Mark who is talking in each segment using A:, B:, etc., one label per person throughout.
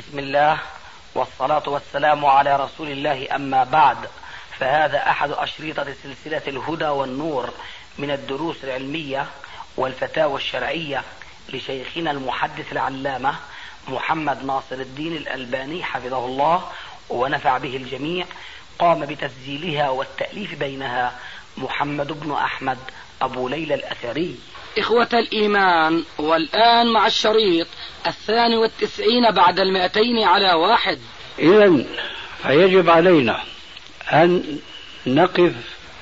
A: بسم الله والصلاة والسلام على رسول الله، أما بعد، فهذا أحد أشرطة سلسلة الهدى والنور من الدروس العلمية والفتاوى الشرعية لشيخنا المحدث العلامة محمد ناصر الدين الألباني حفظه الله ونفع به الجميع. قام بتسجيلها والتأليف بينها محمد بن أحمد أبو ليلى الأثري.
B: إخوة الإيمان، والآن مع الشريط 92 بعد 200
C: إذن فيجب علينا أن نقف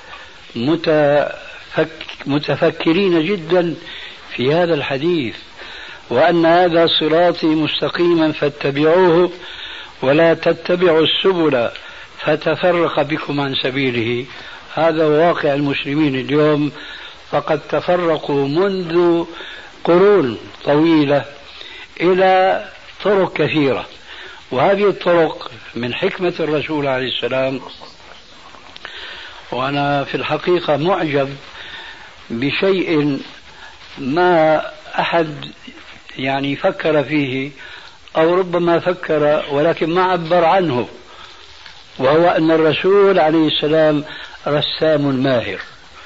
C: متفكرين جدا في هذا الحديث، وأن هذا صراطي مستقيما فاتبعوه ولا تتبعوا السبل فتفرق بكم عن سبيله. هذا واقع المسلمين اليوم، فقد تفرقوا منذ قرون طويلة إلى طرق كثيرة، وهذه الطرق من حكمة الرسول عليه السلام. وأنا في الحقيقة معجب بشيء ما أحد فكر فيه، أو ربما فكر ولكن ما عبر عنه، وهو أن الرسول عليه السلام رسام ماهر،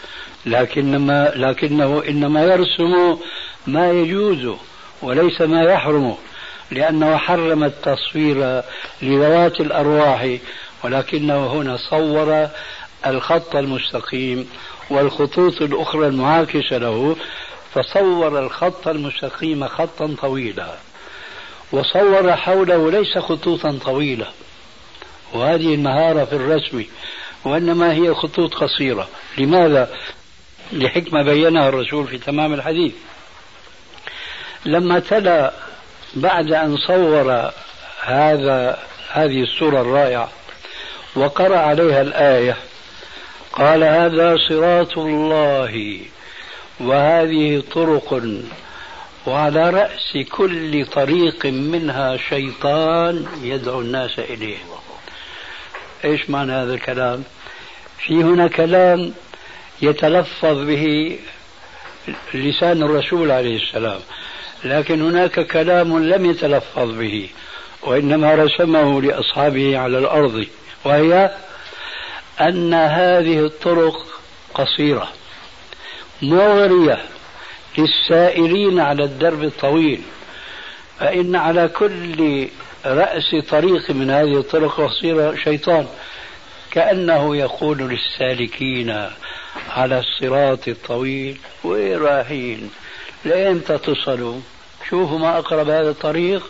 C: لكنه إنما يرسم ما يجوز وليس ما يحرم، لأنه حرم التصوير لذوات الأرواح، ولكنه هنا صور الخط المستقيم والخطوط الأخرى المعاكسة له، فصور الخط المستقيم خطا طويلا، وصور حوله ليس خطوطا طويلة، وهذه المهارة في الرسم، وإنما هي خطوط قصيرة. لماذا؟ لحكمة بينها الرسول في تمام الحديث. لما تلا بعد أن صور هذه الصورة الرائعة وقرأ عليها الآية، قال: هذا صراط الله وهذه طرق وعلى رأس كل طريق منها شيطان يدعو الناس إليه. إيش معنى هذا الكلام؟ في هنا كلام يتلفظ به لسان الرسول عليه السلام، لكن هناك كلام لم يتلفظ به وإنما رسمه لأصحابه على الأرض، وهي أن هذه الطرق قصيرة مغرية للسائرين على الدرب الطويل، فإن على كل رأس طريق من هذه الطرق القصيرة شيطان، كأنه يقول للسالكين على الصراط الطويل: وين رايحين؟ لأمتى تصلوا؟ شوفوا ما أقرب هذا الطريق،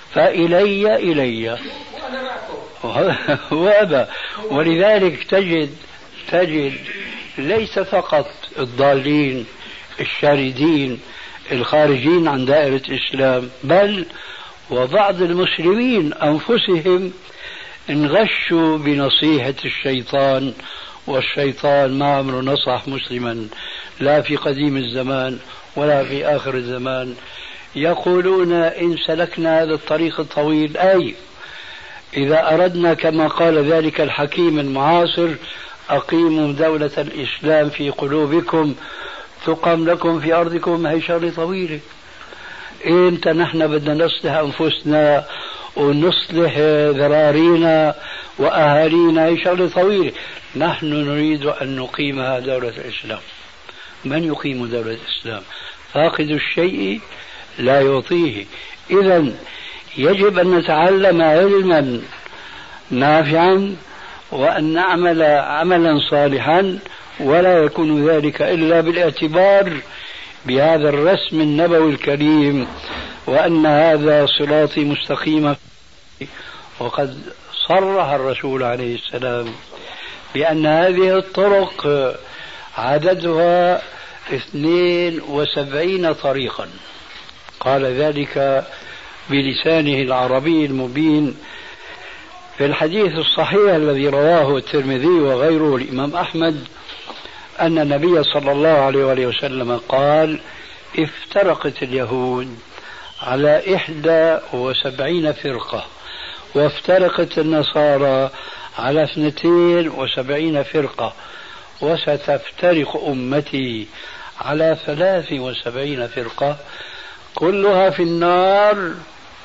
C: فإلي وأبى. ولذلك تجد ليس فقط الضالين الشاردين الخارجين عن دائرة الإسلام، بل وبعض المسلمين أنفسهم انغشوا بنصيحة الشيطان، والشيطان ما عمره نصح مسلما لا في قديم الزمان ولا في آخر الزمان. يقولون: إن سلكنا هذا الطريق الطويل، أي إذا أردنا كما قال ذلك الحكيم المعاصر: أقيموا دولة الإسلام في قلوبكم تقام لكم في أرضكم، هي شغلة طويلة. إمتى نحن بدنا نصلح أنفسنا ونصلح ذرارينا وأهالينا؟ هي شغلة طويلة. نحن نريد أن نقيمها دولة الإسلام. من يقيم دولة الإسلام؟ فاقد الشيء لا يعطيه. إذن يجب أن نتعلم علما نافعا وأن نعمل عملا صالحا، ولا يكون ذلك إلا بالاعتبار بهذا الرسم النبوي الكريم، وأن هذا صراطي مستقيما. وقد صرح الرسول عليه السلام بأن هذه الطرق عددها 72 طريقا، قال ذلك بلسانه العربي المبين في الحديث الصحيح الذي رواه الترمذي وغيره الإمام أحمد، أن النبي صلى الله عليه وآله وسلم قال: افترقت اليهود على 71 فرقة، وافترقت النصارى على 72 فرقة، وستفترق أمتي على 73 فرقة، كلها في النار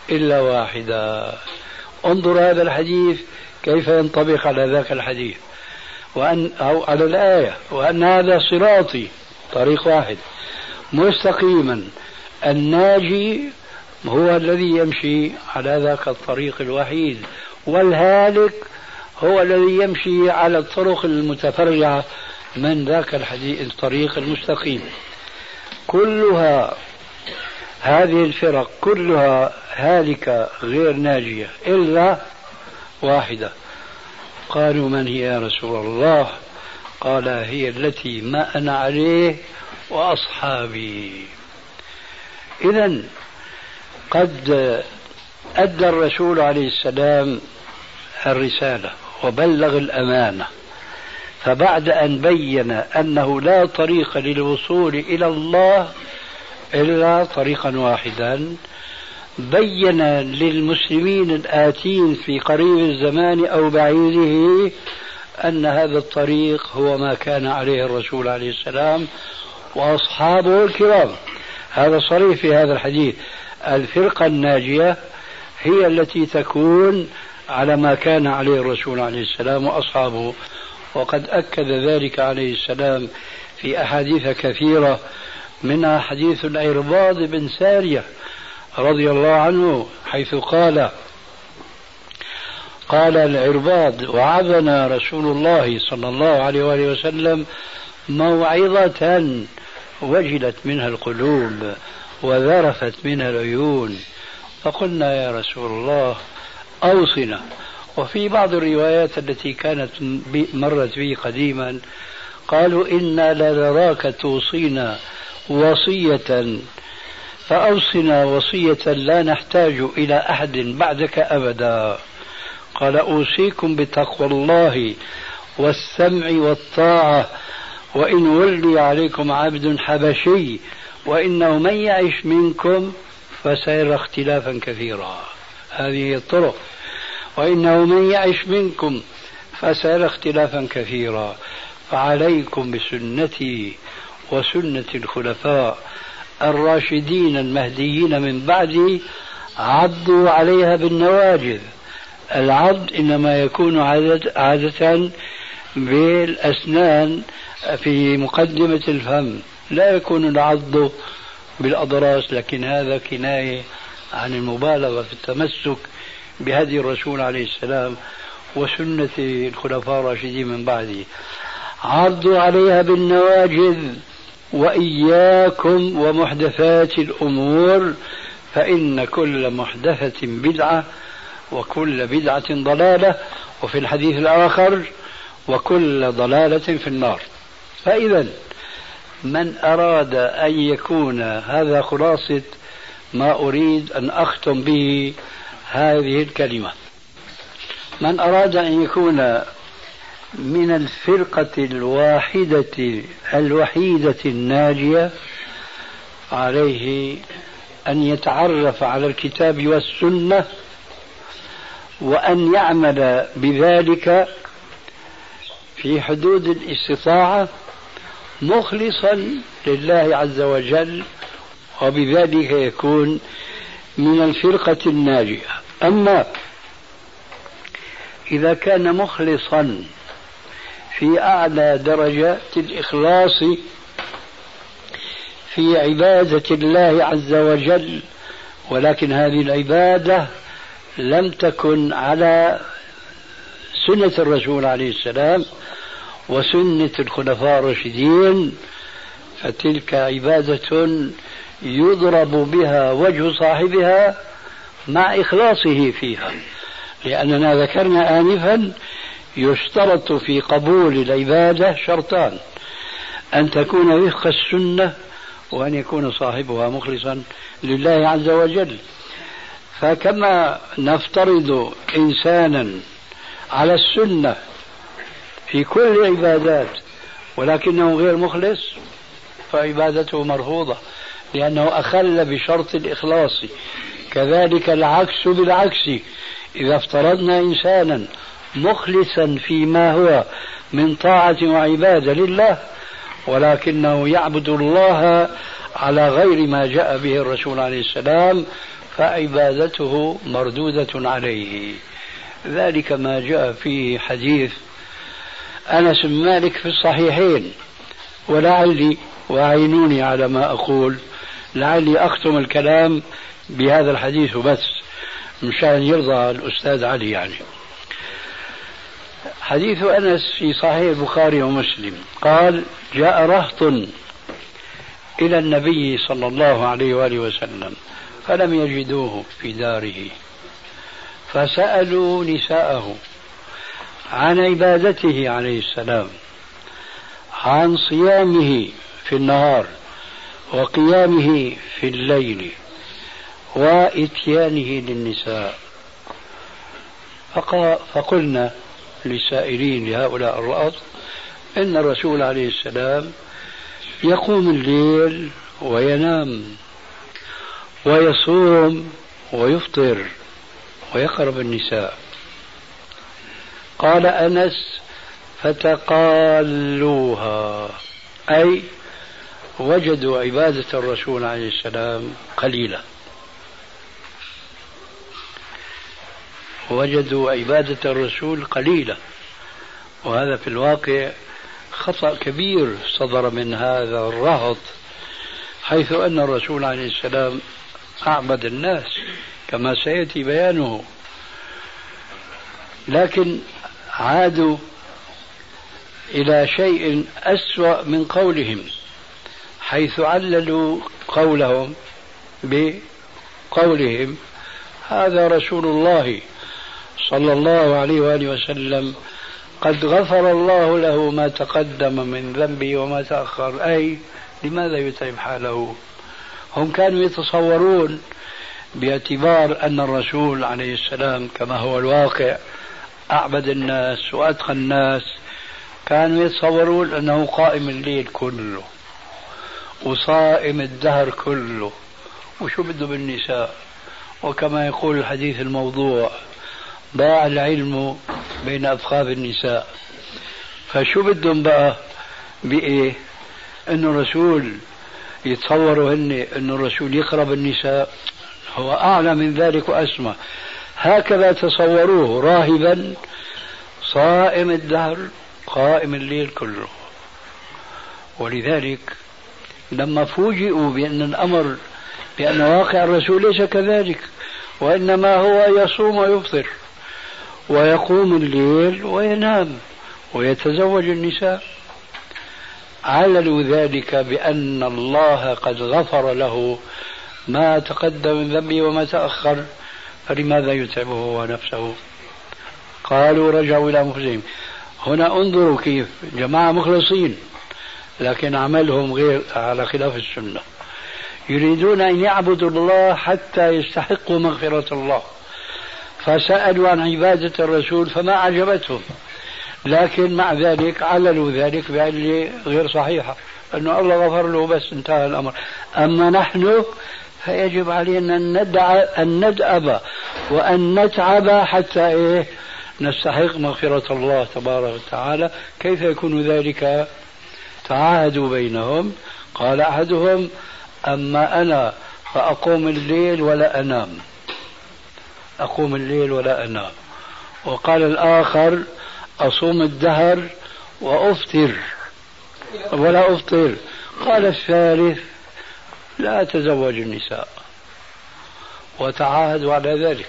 C: إلا واحدة. انظر هذا الحديث كيف ينطبق على ذاك الحديث أو على الآية، وأن هذا صراطي طريق واحد مستقيما، الناجي هو الذي يمشي على ذاك الطريق الوحيد، والهالك هو الذي يمشي على الطرق المتفرعة من ذاك الطريق المستقيم. كلها هذه الفرق كلها هالكة غير ناجية إلا واحدة. قالوا من هي يا رسول الله؟ قال هي التي ما أنا عليه وأصحابي. إذن قد أدى الرسول عليه السلام الرسالة وبلغ الأمانة، فبعد أن بين أنه لا طريق للوصول إلى الله إلا طريقا واحدا، بين للمسلمين الآتين في قريب الزمان أو بعيده أن هذا الطريق هو ما كان عليه الرسول عليه السلام وأصحابه الكرام. هذا صريح في هذا الحديث، الفرقة الناجية هي التي تكون على ما كان عليه الرسول عليه السلام وأصحابه، وقد أكد ذلك عليه السلام في أحاديث كثيرة، منها حديث العرباض بن سارية رضي الله عنه، حيث قال العرباض: وعظنا رسول الله صلى الله عليه وآله وسلم موعظة وجلت منها القلوب وذرفت منها العيون، فقلنا يا رسول الله أوصنا. وفي بعض الروايات التي كانت مرت بي قديما قالوا: إنا لنراك توصينا وصية فأوصنا وصية لا نحتاج إلى أحد بعدك أبدا. قال: أوصيكم بتقوى الله والسمع والطاعة، وإن ولي عليكم عبد حبشي وإنه من يعش منكم فسيرى اختلافا كثيرا. هذه الطرق: وإنه من يعش منكم فسيرى اختلافا كثيرا، فعليكم بسنتي وسنة الخلفاء الراشدين المهديين من بعدي، عضوا عليها بالنواجذ. العض إنما يكون عادة بالأسنان في مقدمة الفم، لا يكون العض بالأضراس، لكن هذا كناية عن المبالغة في التمسك بهدي الرسول عليه السلام وسنة الخلفاء الراشدين من بعده. عضوا عليها بالنواجذ، وإياكم ومحدثات الأمور فإن كل محدثة بدعة وكل بدعة ضلالة، وفي الحديث الآخر: وكل ضلالة في النار. فإذا من أراد أن يكون، هذا خلاصة ما أريد أن أختم به هذه الكلمة، من أراد أن يكون من الفرقة الوحيدة الناجية، عليه أن يتعرف على الكتاب والسنة، وأن يعمل بذلك في حدود الاستطاعة مخلصا لله عز وجل، وبذلك يكون من الفرقة الناجية. أما إذا كان مخلصا في أعلى درجات الإخلاص في عبادة الله عز وجل، ولكن هذه العبادة لم تكن على سنة الرسول عليه السلام وسنة الخلفاء الراشدين، فتلك عبادة يضرب بها وجه صاحبها مع إخلاصه فيها، لأننا ذكرنا آنفا يشترط في قبول العبادة شرطان: أن تكون وفق السنة، وأن يكون صاحبها مخلصا لله عز وجل. فكما نفترض إنسانا على السنة في كل العبادات ولكنه غير مخلص، فعبادته مرفوضة لأنه أخل بشرط الإخلاص. كذلك العكس بالعكس، إذا افترضنا إنسانا مخلصا فيما هو من طاعة وعبادة لله ولكنه يعبد الله على غير ما جاء به الرسول عليه السلام، فعبادته مردودة عليه. ذلك ما جاء في حديث أنس بن مالك في الصحيحين. ولعلي، وعينوني على ما أقول، لعلي أختم الكلام بهذا الحديث بس مشان يرضى الأستاذ علي. يعني حديث أنس في صحيح البخاري ومسلم قال: جاء رهط إلى النبي صلى الله عليه وآله وسلم فلم يجدوه في داره، فسألوا نساءه عن عبادته عليه السلام، عن صيامه في النهار وقيامه في الليل وإتيانه للنساء. فقلنا للسائلين لهؤلاء الرهط إن الرسول عليه السلام يقوم الليل وينام ويصوم ويفطر ويقرب النساء. قال أنس: فتقالوها، أي وجدوا عبادة الرسول عليه السلام قليلة، وجدوا عبادة الرسول قليلة. وهذا في الواقع خطأ كبير صدر من هذا الرهط، حيث أن الرسول عليه السلام أعبد الناس كما سيأتي بيانه. لكن عادوا إلى شيء أسوأ من قولهم، حيث عللوا قولهم بقولهم: هذا رسول الله صلى الله عليه وآله وسلم قد غفر الله له ما تقدم من ذنبه وما تأخر. أي لماذا يتعب حاله؟ هم كانوا يتصورون باعتبار أن الرسول عليه السلام كما هو الواقع أعبد الناس وأتقى الناس، كانوا يتصورون أنه قائم الليل كله وصائم الدهر كله، وشو بده بالنساء؟ وكما يقول الحديث الموضوع: ضاع العلم بين أفخاذ النساء. فشو بدهم بقى بإيه؟ إنه الرسول يتصوروا هن إنه الرسول يقرب النساء؟ هو أعلى من ذلك وأسمى. هكذا تصوروه راهبا صائم الدهر قائم الليل كله. ولذلك لما فوجئوا بأن الأمر بأن واقع الرسول ليس كذلك، وإنما هو يصوم ويفطر ويقوم الليل وينام ويتزوج النساء، عللوا ذلك بأن الله قد غفر له ما تقدم من ذنبه وما تأخر، فلماذا يتعبه هو نفسه؟ قالوا رجعوا إلى أنفسهم. هنا انظروا كيف جماعة مخلصين، لكن عملهم غير على خلاف السنة، يريدون أن يعبدوا الله حتى يستحقوا مغفرة الله، فسألوا عن عبادة الرسول فما عجبتهم، لكن مع ذلك عللوا ذلك بعلة غير صحيحة، أنه الله غفر له بس انتهى الأمر. أما نحن فيجب علينا أن ندأب وأن نتعب حتى نستحق مغفرة الله تبارك وتعالى. كيف يكون ذلك؟ تعاهدوا بينهم. قال أحدهم: أما أنا فأقوم الليل ولا أنام، أقوم الليل ولا أنام. وقال الآخر: أصوم الدهر وأفطر ولا أفطر. قال الثالث: لا أتزوج النساء. وتعاهدوا على ذلك.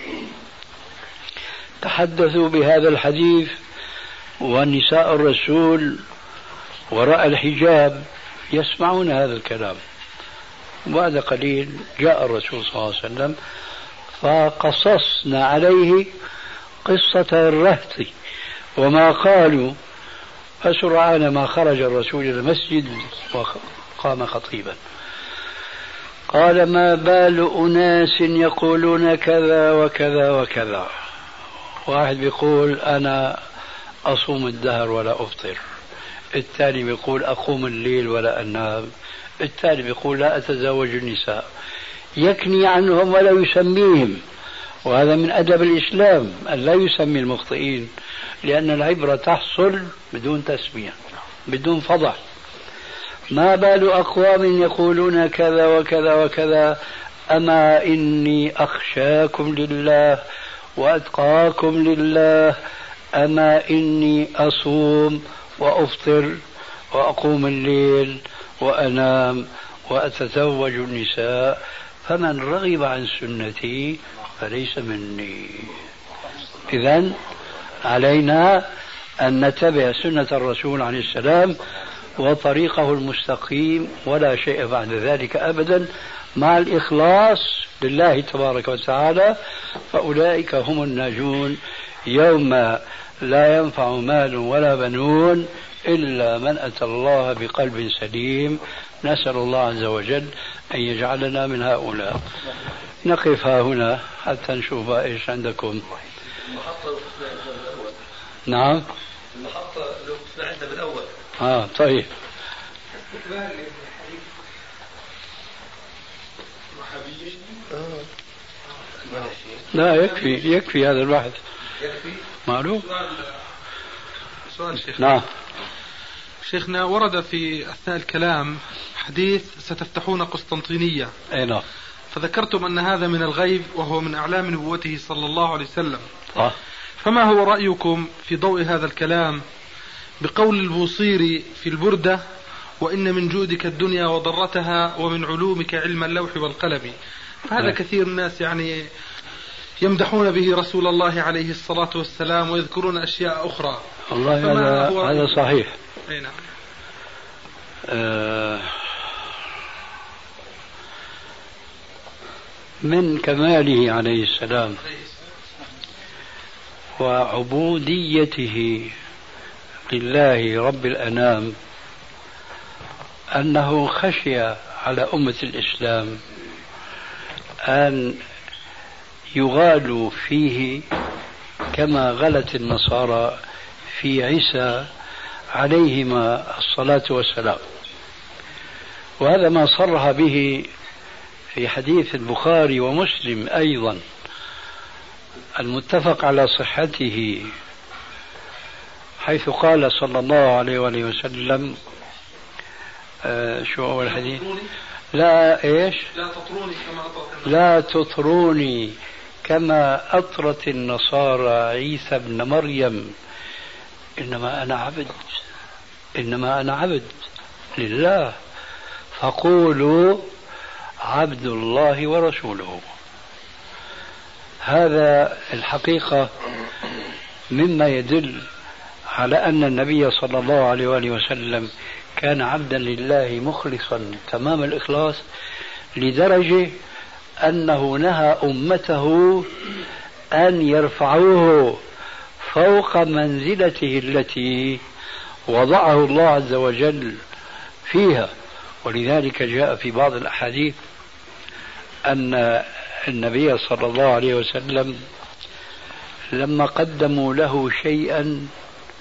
C: تحدثوا بهذا الحديث ونساء الرسول وراء الحجاب يسمعون هذا الكلام. بعد قليل جاء الرسول صلى الله عليه وسلم فقصصنا عليه قصة الرهط وما قالوا، فسرعان ما خرج الرسول إلى المسجد وقام خطيبا. قال: ما بال أناس يقولون كذا وكذا وكذا. واحد بيقول أنا أصوم الدهر ولا أفطر، الثاني بيقول أقوم الليل ولا أنام، الثالث بيقول لا أتزوج النساء، يكني عنهم ولا يسميهم. وهذا من أدب الإسلام أن لا يسمي المخطئين، لأن العبرة تحصل بدون تسمية بدون فضح. ما بال أقوام يقولون كذا وكذا وكذا، أما إني أخشاكم لله وأتقاكم لله، أما إني أصوم وأفطر وأقوم الليل وأنام وأتزوج النساء، فمن رغب عن سنتي فليس مني. إذن علينا أن نتبع سنة الرسول عليه السلام وطريقه المستقيم، ولا شيء بعد ذلك أبدا، مع الإخلاص لله تبارك وتعالى، فأولئك هم الناجون يوم لا ينفع مال ولا بنون إلا من أتى الله بقلب سليم. نسأل الله عز وجل أن يجعلنا من هؤلاء. نقف هنا حتى نشوف إيش عندكم. نعم
D: المحطة لو عندنا بالأول.
C: طيب. لا يكفي هذا البحث.
D: يكفي.
C: معلوم.
D: سؤال شيخ.
C: نعم.
D: شيخنا، ورد في أثناء الكلام حديث ستفتحون قسطنطينية.
C: أي نعم.
D: فذكرتم أن هذا من الغيب وهو من أعلام نبوته صلى الله عليه وسلم. فما هو رأيكم في ضوء هذا الكلام بقول البوصيري في البردة: وإن من جودك الدنيا وضرتها ومن علومك علم اللوح والقلم؟ فهذا كثير الناس يعني يمدحون به رسول الله عليه الصلاة والسلام ويذكرون أشياء أخرى.
C: والله هذا صحيح.
D: أي نعم.
C: من كماله عليه السلام وعبوديته لله رب الأنام أنه خشي على أمة الإسلام أن يغالوا فيه كما غلت النصارى في عيسى عليهما الصلاة والسلام. وهذا ما صرح به في حديث البخاري ومسلم أيضا المتفق على صحته، حيث قال صلى الله عليه وآله وسلم شو أول الحديث؟ لا إيش؟ لا تطروني كما أطرت النصارى عيسى ابن مريم، إنما أنا عبد لله، فقولوا عبد الله ورسوله. هذا الحقيقة مما يدل على أن النبي صلى الله عليه وآله وسلم كان عبدا لله مخلصا تمام الإخلاص، لدرجة أنه نهى أمته أن يرفعوه فوق منزلته التي وضعه الله عز وجل فيها. ولذلك جاء في بعض الأحاديث أن النبي صلى الله عليه وسلم لما قدموا له شيئا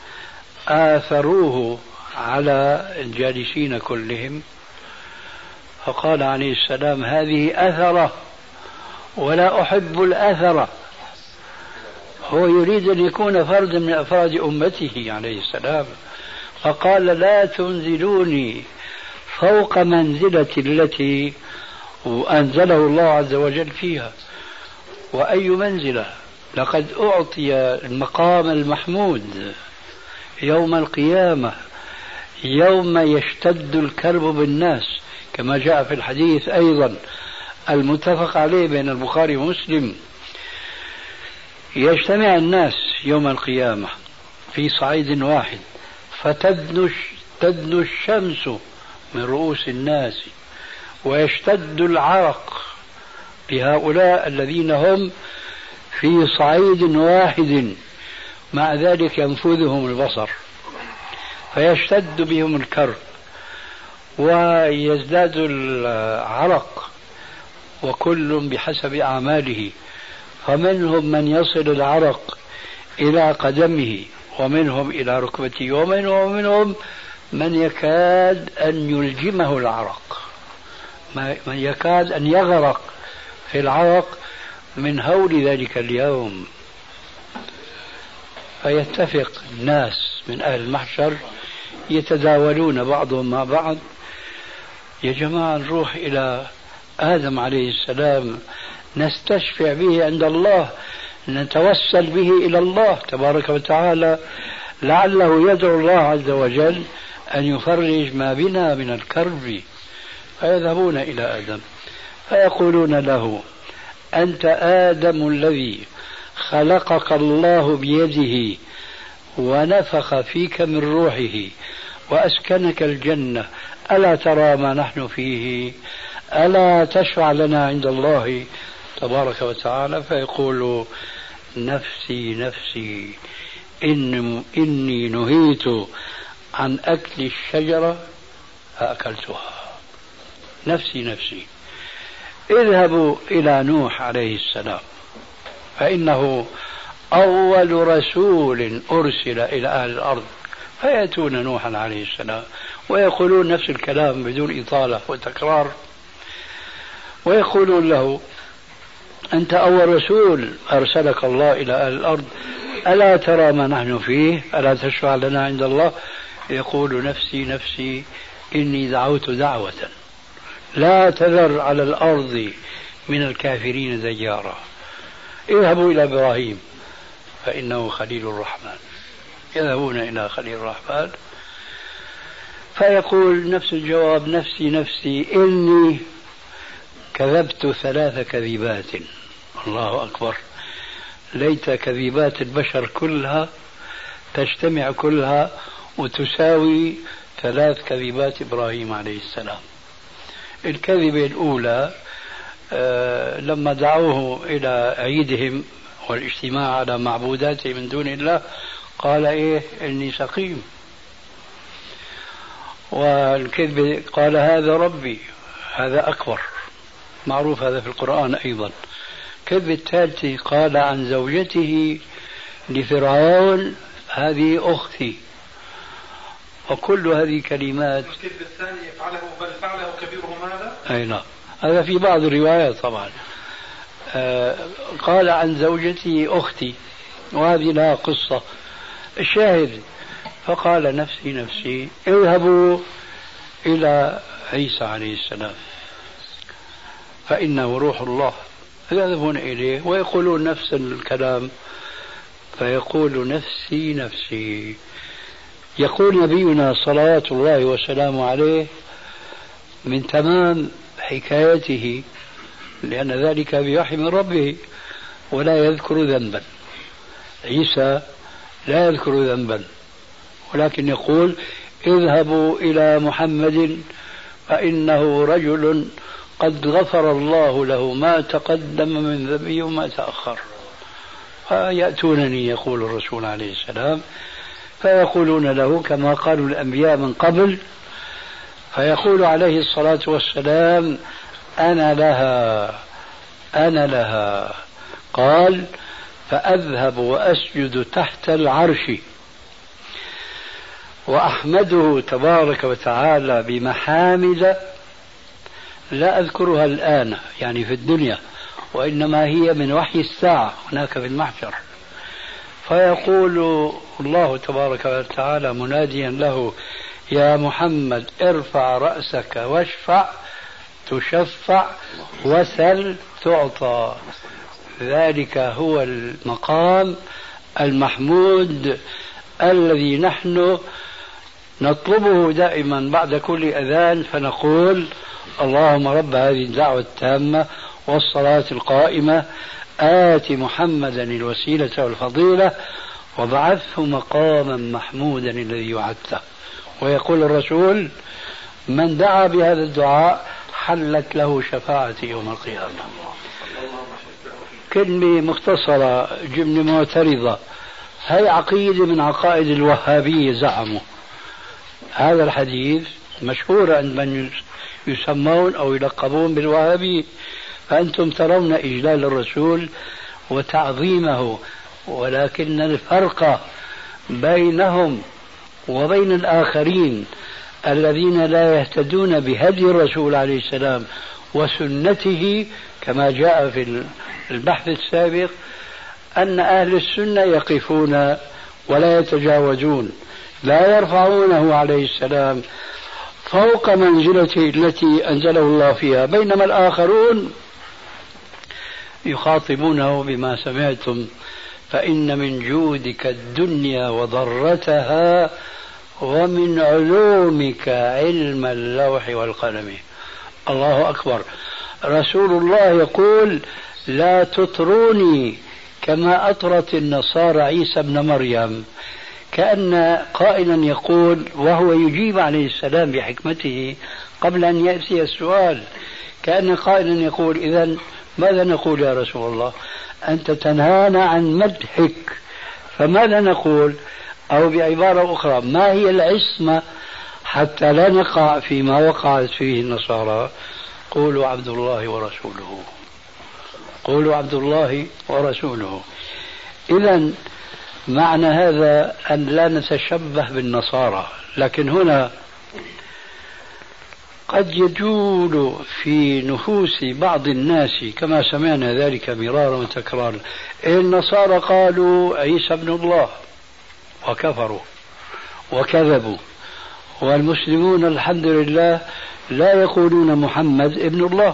C: آثروه على الجالسين كلهم، فقال عليه السلام: هذه أثرة ولا أحب الأثرة. هو يريد أن يكون فردا من أفراد أمته عليه السلام، فقال: لا تنزلوني فوق منزلتي التي أنزله الله عز وجل فيها. وأي منزلة؟ لقد أعطي المقام المحمود يوم القيامة، يوم يشتد الكرب بالناس، كما جاء في الحديث أيضا المتفق عليه بين البخاري ومسلم: يجتمع الناس يوم القيامة في صعيد واحد، فتدنو الشمس من رؤوس الناس، ويشتد العرق بهؤلاء الذين هم في صعيد واحد، مع ذلك ينفذهم البصر، فيشتد بهم الكرب ويزداد العرق، وكل بحسب أعماله. فمنهم من يصل العرق إلى قدمه، ومنهم إلى ركبته، ومنهم من يكاد أن يلجمه العرق، من يكاد أن يغرق في العرق من هول ذلك اليوم. فيتفق الناس من أهل المحشر يتداولون بعضهم مع بعض: يا جماعة نروح إلى آدم عليه السلام نستشفع به عند الله، نتوسل به إلى الله تبارك وتعالى، لعله يدعو الله عز وجل أن يفرج ما بنا من الكرب. فيذهبون إلى آدم فيقولون له: أنت آدم الذي خلقك الله بيده ونفخ فيك من روحه وأسكنك الجنة، ألا ترى ما نحن فيه؟ ألا تشفع لنا عند الله تبارك وتعالى؟ فيقول: نفسي نفسي، إني نهيت عن أكل الشجرة فأكلتها. نفسي نفسي. اذهبوا إلى نوح عليه السلام، فإنه أول رسول أرسل إلى أهل الأرض، فيأتون نوحا عليه السلام ويقولون نفس الكلام بدون إطالة وتكرار، ويقولون له: أنت أول رسول أرسلك الله إلى أهل الأرض، ألا ترى ما نحن فيه؟ ألا تشفع لنا عند الله؟ يقول: نفسي نفسي، إني دعوت دعوة لا تذر على الأرض من الكافرين ديارا. اذهبوا إلى إبراهيم فإنه خليل الرحمن. يذهبون إلى خليل الرحمن فيقول نفس الجواب: نفسي نفسي، إني كذبت 3 كذبات. الله أكبر، ليت كذبات البشر كلها تجتمع كلها وتساوي 3 كذبات إبراهيم عليه السلام. الكذبة الأولى لما دعوه إلى عيدهم والاجتماع على معبوداته من دون الله قال: إيه إني سقيم. والكذبة قال: هذا ربي. هذا أكبر، معروف هذا في القرآن أيضا. الكذبة الثالثة قال عن زوجته لفرعون: هذه أختي. وكل هذه كلمات.
D: الكذب الثاني يفعله بل فعله كبيرهم هذا؟
C: أي نعم، هذا في بعض الروايات طبعا. قال عن زوجتي أختي، وهذه لها قصة. الشاهد فقال: نفسي نفسي. اذهبوا إلى عيسى عليه السلام فإنه روح الله. يذهبون إليه ويقولون نفس الكلام، فيقول: نفسي نفسي. يقول نبينا صلوات الله وسلامه عليه من تمام حكايته، لأن ذلك بوحي من ربه، ولا يذكر ذنبا. عيسى لا يذكر ذنبا، ولكن يقول: اذهبوا إلى محمد فإنه رجل قد غفر الله له ما تقدم من ذنبه وما تأخر. فيأتونني، يقول الرسول عليه السلام، فيقولون له كما قالوا الأنبياء من قبل، فيقول عليه الصلاة والسلام: أنا لها أنا لها. قال: فأذهب وأسجد تحت العرش وأحمده تبارك وتعالى بمحامد لا أذكرها الآن يعني في الدنيا، وإنما هي من وحي الساعة هناك في المحشر. فيقول الله تبارك وتعالى مناديا له: يا محمد ارفع رأسك واشفع تشفع وسل تعطى. ذلك هو المقام المحمود الذي نحن نطلبه دائما بعد كل أذان، فنقول: اللهم رب هذه الدعوة التامة والصلاة القائمة آت محمدا الوسيلة والفضيلة وابعثه مقاما محمودا الذي وعدته. ويقول الرسول: من دعا بهذا الدعاء حلت له شفاعتي يوم القيامة. كلمة مختصرة جملة معترضة، هي عقيدة من عقائد الوهابية زعموا. هذا الحديث مشهور عند من يسمون أو يلقبون بالوهابية. فأنتم ترون إجلال الرسول وتعظيمه، ولكن الفرق بينهم وبين الآخرين الذين لا يهتدون بهدي الرسول عليه السلام وسنته كما جاء في البحث السابق، أن أهل السنة يقفون ولا يتجاوزون، لا يرفعونه عليه السلام فوق منزلته التي أنزله الله فيها، بينما الآخرون يخاطبونه بما سمعتم فإن من جودك الدنيا وضرتها ومن علومك علم اللوح والقلم. الله أكبر. رسول الله يقول لا تطروني كما أطرت النصارى عيسى ابن مريم، كأن قائلا يقول وهو يجيب عليه السلام بحكمته قبل أن يأتي السؤال، كأن قائلا يقول إذن ماذا نقول يا رسول الله؟ أنت تنهانا عن مدحك، فماذا نقول؟ أو بعبارة أخرى، ما هي العصمة حتى لا نقع فيما وقعت فيه النصارى؟ قولوا عبد الله ورسوله، قولوا عبد الله ورسوله. إذن معنى هذا أن لا نتشبه بالنصارى، لكن هنا قد يجول في نفوس بعض الناس كما سمعنا ذلك مرارا وتكرارا، النصارى قالوا عيسى ابن الله وكفروا وكذبوا، والمسلمون الحمد لله لا يقولون محمد ابن الله.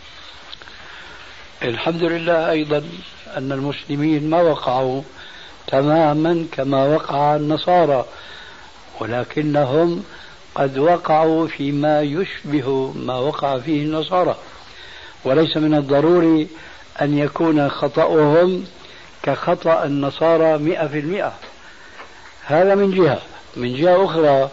C: الحمد لله أيضا أن المسلمين ما وقعوا تماما كما وقع النصارى، ولكنهم قد وقعوا فيما يشبه ما وقع فيه النصارى، وليس من الضروري أن يكون خطأهم كخطأ النصارى 100%. هذا من جهة. من جهة أخرى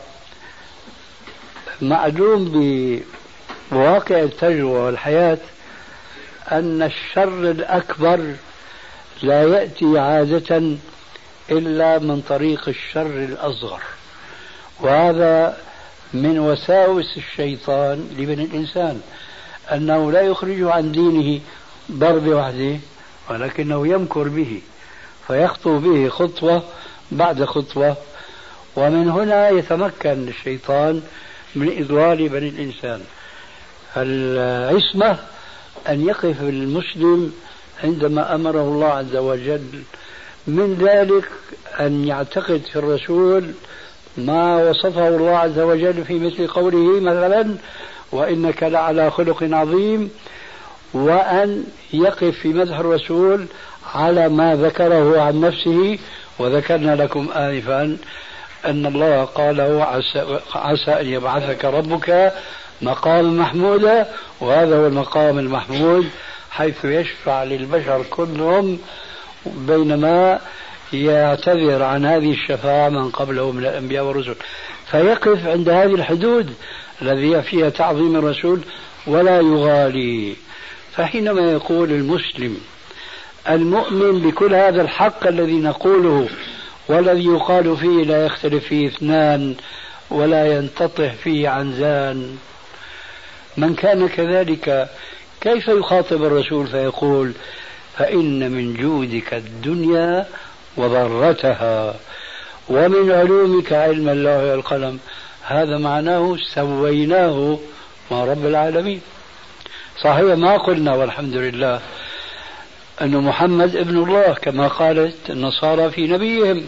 C: معلوم بواقع التجربة والحياة أن الشر الأكبر لا يأتي عادة إلا من طريق الشر الأصغر، وهذا من وساوس الشيطان لبني الإنسان، أنه لا يخرجه عن دينه ضربة واحدة، ولكنه يمكر به فيخطو به خطوة بعد خطوة، ومن هنا يتمكن الشيطان من إضلال بني الإنسان. العصمة أن يقف المسلم عندما أمره الله عز وجل، من ذلك أن يعتقد في الرسول ما وصفه الله عز وجل في مثل قوله مثلا وإنك لعلى خلق عظيم، وأن يقف في مدح الرسول على ما ذكره عن نفسه. وذكرنا لكم آنفا أن الله قال عسى أن يبعثك ربك مقام محمودا، وهذا هو المقام المحمود حيث يشفع للبشر كلهم، بينما يعتذر عن هذه الشفاعة من قبله من الأنبياء والرسل، فيقف عند هذه الحدود الذي فيها تعظيم الرسول ولا يغالي. فحينما يقول المسلم المؤمن بكل هذا الحق الذي نقوله والذي يقال فيه لا يختلف فيه اثنان ولا ينتطح فيه عنزان، من كان كذلك كيف يخاطب الرسول فيقول فإن من جودك الدنيا وضرتها ومن علومك علم الله والقلم؟ هذا معناه سويناه مع رب العالمين. صحيح ما قلنا والحمد لله أن محمد ابن الله كما قالت النصارى في نبيهم،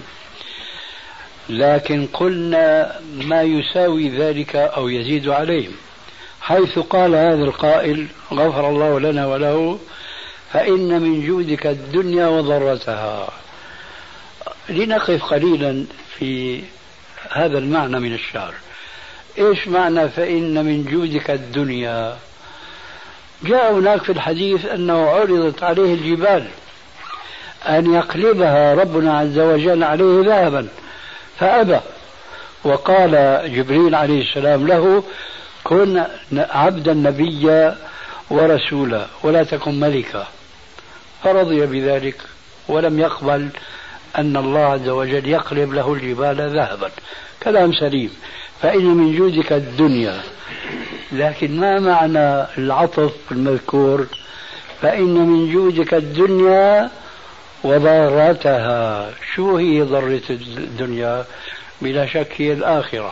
C: لكن قلنا ما يساوي ذلك أو يزيد عليهم، حيث قال هذا القائل غفر الله لنا وله فإن من جودك الدنيا وضرتها. لنقف قليلا في هذا المعنى من الشعر. إيش معنى فإن من جودك الدنيا؟ جاء هناك في الحديث أنه عرضت عليه الجبال أن يقلبها ربنا عز وجل عليه ذهبا فأبى، وقال جبريل عليه السلام له كن عبدا نبيا ورسولا ولا تكن ملكا، فرضي بذلك ولم يقبل أن الله عز وجل يقلب له الجبال ذهبا. كلام سليم. فإن من جودك الدنيا، لكن ما معنى العطف المذكور فإن من جودك الدنيا وضرتها؟ شو هي ضرة الدنيا؟ بلا شك هي الآخرة.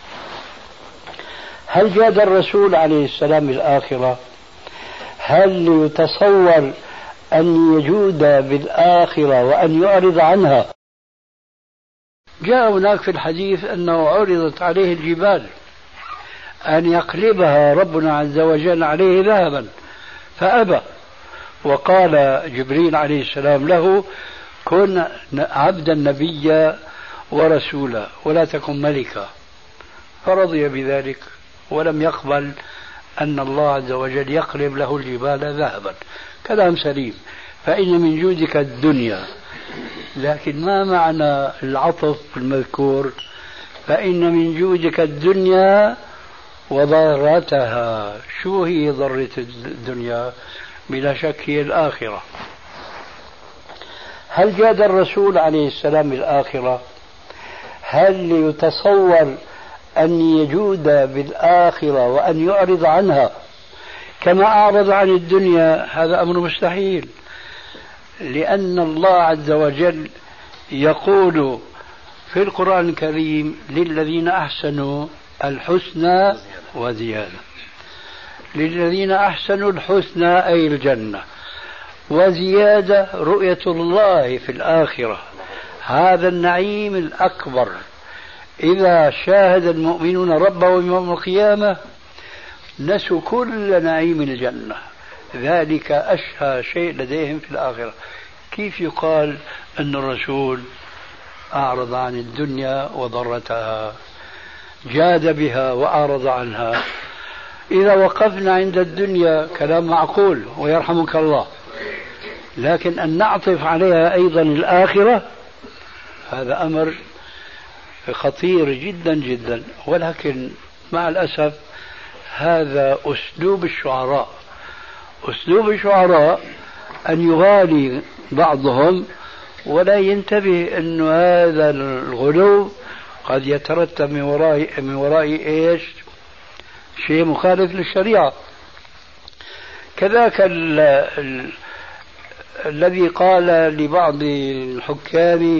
C: هل جاد الرسول عليه السلام الآخرة؟ هل يتصور أن يجود بالآخرة وأن يعرض عنها؟ جاء هناك في الحديث أنه عرضت عليه الجبال أن يقلبها ربنا عز وجل عليه ذهبا فأبى، وقال جبريل عليه السلام له: كن عبدا نبيا ورسولا ولا تكن ملكا، فرضي بذلك ولم يقبل أن الله عز وجل يقلب له الجبال ذهبا. كلام سليم. فإن من جودك الدنيا، لكن ما معنى العطف المذكور؟ فإن من جودك الدنيا وضرتها. شو هي ضرة الدنيا؟ بلا شك هي الآخرة. هل جاد الرسول عليه السلام بالآخرة؟ هل يتصور أن يجود بالآخرة وأن يعرض عنها كما أعرض عن الدنيا؟ هذا أمر مستحيل، لأن الله عز وجل يقول في القرآن الكريم: للذين أحسنوا الحسنى وزيادة. للذين أحسنوا الحسنى أي الجنة، وزيادة رؤية الله في الآخرة، هذا النعيم الأكبر. إذا شاهد المؤمنون ربهم يوم القيامة نسوا كل نعيم الجنة، ذلك أشهى شيء لديهم في الآخرة. كيف يقال أن الرسول أعرض عن الدنيا وضرتها، جاد بها وأعرض عنها؟ إذا وقفنا عند الدنيا كلام معقول ويرحمك الله، لكن أن نعطف عليها أيضا الآخرة هذا أمر خطير جدا جدا. ولكن مع الأسف هذا أسلوب الشعراء. أسلوب الشعراء أن يغالي بعضهم ولا ينتبه أن هذا الغلو قد يترتب من وراء إيش؟ شيء مخالف للشريعة. كذاك الذي قال لبعض الحكام: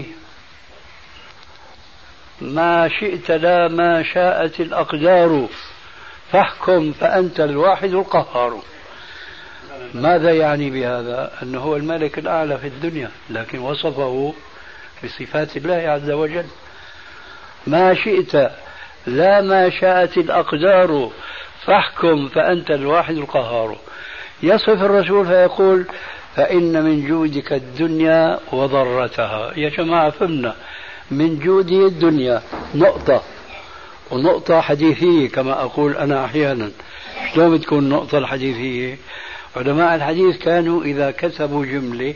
C: ما شئت لا ما شاءت الأقدار فاحكم فأنت الواحد القهار. ماذا يعني بهذا؟ أنه هو الملك الأعلى في الدنيا، لكن وصفه بصفات الله عز وجل. ما شئت لا ما شاءت الأقدار فاحكم فأنت الواحد القهار. يصف الرسول فيقول: فإن من جودك الدنيا وضرتها. يا جماعة فهمنا، من جوده الدنيا نقطة، ونقطة حديثية كما أقول أنا أحيانا. شلون بتكون نقطة الحديثية؟ علماء الحديث كانوا إذا كتبوا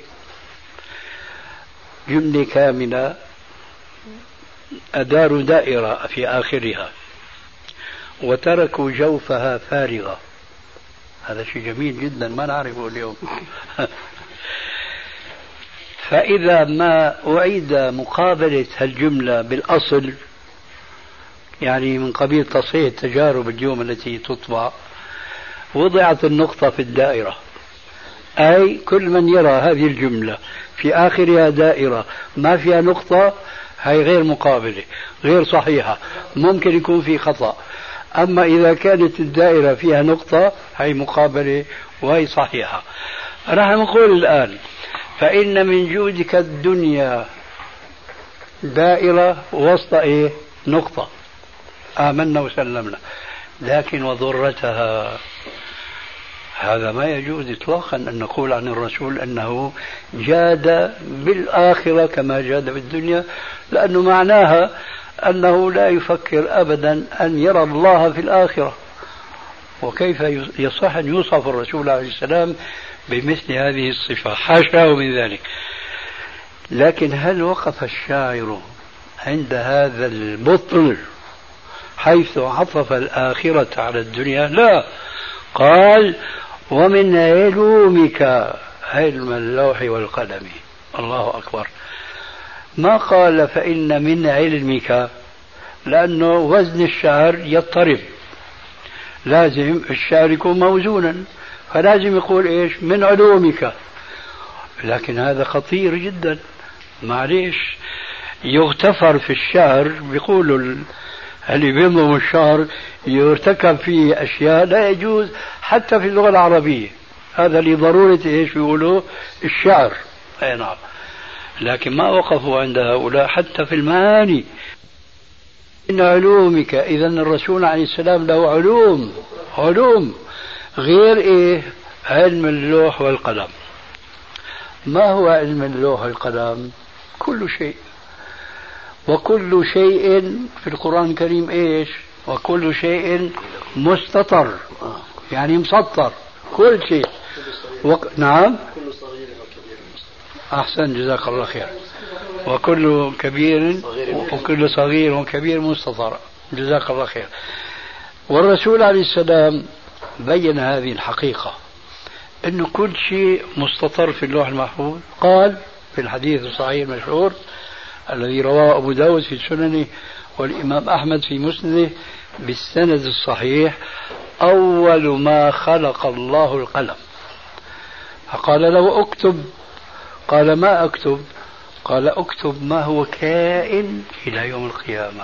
C: جملة كاملة أداروا دائرة في آخرها وتركوا جوفها فارغة. هذا شيء جميل جدا ما نعرفه اليوم. فإذا ما أعيد مقابلة هالجملة بالأصل، يعني من قبيل تصحيح التجارب اليوم التي تطبع، وضعت النقطة في الدائرة، أي كل من يرى هذه الجملة في آخرها دائرة ما فيها نقطة هي غير مقابلة، غير صحيحة، ممكن يكون في خطأ. أما إذا كانت الدائرة فيها نقطة هي مقابلة وهي صحيحة. راح نقول الآن: فإن من جودك الدنيا دائرة وسط إيه؟ نقطة. آمنا وسلمنا. لكن وضرتها، هذا ما يجوز إطلاقا أن نقول عن الرسول أنه جاد بالآخرة كما جاد بالدنيا، لأنه معناها أنه لا يفكر أبدا أن يرى الله في الآخرة. وكيف يصح أن يوصف الرسول عليه السلام بمثل هذه الصفة؟ حاشاه من ذلك. لكن هل وقف الشاعر عند هذا البطل حيث عطف الآخرة على الدنيا؟ لا، قال: ومن علومك علم اللوح والقلم. الله أكبر. ما قال فإن من علمك، لأنه وزن الشعر يضطرب، لازم الشعر يكون موزونا، فلازم يقول إيش؟ من علومك. لكن هذا خطير جدا، معليش يغتفر في الشعر. بيقولوا اللي بينظم الشعر يرتكب فيه أشياء لا يجوز حتى في اللغة العربية. هذا لضرورة إيش بيقولوا؟ الشعر. أي نعم. لكن ما وقفوا عند هؤلاء حتى في المعاني. من علومك. إذا الرسول عليه السلام له علوم غير إيه؟ علم اللوح والقلم. ما هو علم اللوح والقلم؟ كل شيء، وكل شيء في القرآن الكريم إيش؟ وكل شيء مستطر، يعني مسطر، كل شيء. نعم، أحسن، جزاك الله خير. وكل كبير وكل صغير وكبير مستطر، جزاك الله خير. والرسول عليه السلام بين هذه الحقيقة، أنه كل شيء مستطر في اللوح المحفوظ. قال في الحديث الصحيح المشهور الذي رواه أبو داود في سننه والإمام أحمد في مسنده بالسند الصحيح: أول ما خلق الله القلم. فقال له: اكتب. قال: ما أكتب؟ قال: اكتب ما هو كائن إلى يوم القيامة.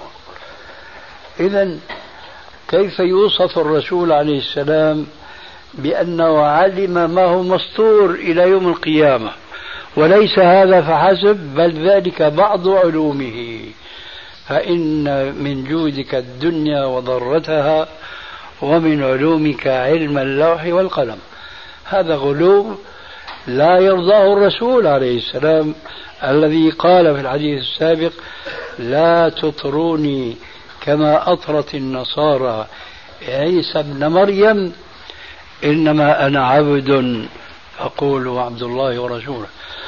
C: إذن كيف يوصف الرسول عليه السلام بأنه علم ما هو مسطور إلى يوم القيامة؟ وليس هذا فحسب، بل ذلك بعض علومه. فإن من جودك الدنيا وضرتها، ومن علومك علم اللوح والقلم. هذا غلو لا يرضاه الرسول عليه السلام، الذي قال في الحديث السابق: لا تطروني كما أطرت النصارى عيسى ابن مريم، إنما أنا عبد فقولوا عبد الله ورسوله.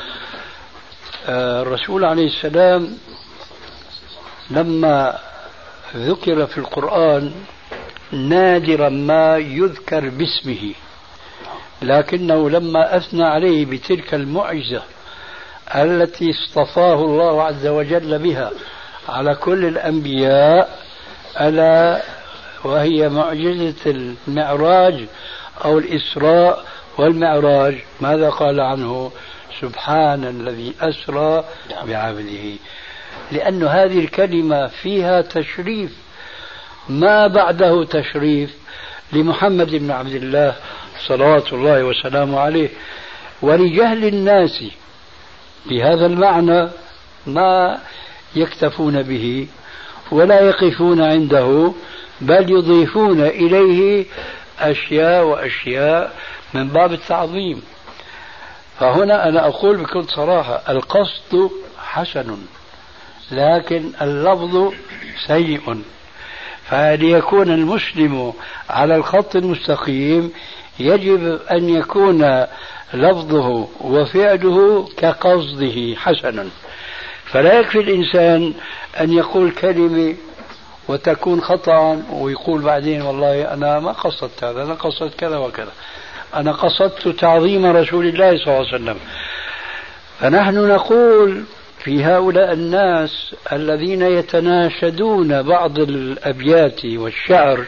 C: الرسول عليه السلام لما ذكر في القرآن نادرا ما يذكر باسمه، لكنه لما أثنى عليه بتلك المعجزة التي اصطفاه الله عز وجل بها على كل الأنبياء، ألا وهي معجزة المعراج أو الإسراء والمعراج، ماذا قال عنه؟ سبحان الذي أسرى بعبده. لأن هذه الكلمة فيها تشريف ما بعده تشريف لمحمد بن عبد الله صلوات الله وسلامه عليه. ولجهل الناس بهذا المعنى ما يكتفون به ولا يقفون عنده، بل يضيفون إليه أشياء وأشياء من باب التعظيم. فهنا أنا أقول بكل صراحة: القصد حسن، لكن اللفظ سيء. فليكون المسلم على الخط المستقيم يجب أن يكون لفظه وفعله كقصده حسنا. فلا يكفي الإنسان أن يقول كلمة وتكون خطأ ويقول بعدين: والله أنا ما قصدت هذا، أنا قصدت كذا وكذا، أنا قصدت تعظيم رسول الله صلى الله عليه وسلم. فنحن نقول في هؤلاء الناس الذين يتناشدون بعض الأبيات والشعر،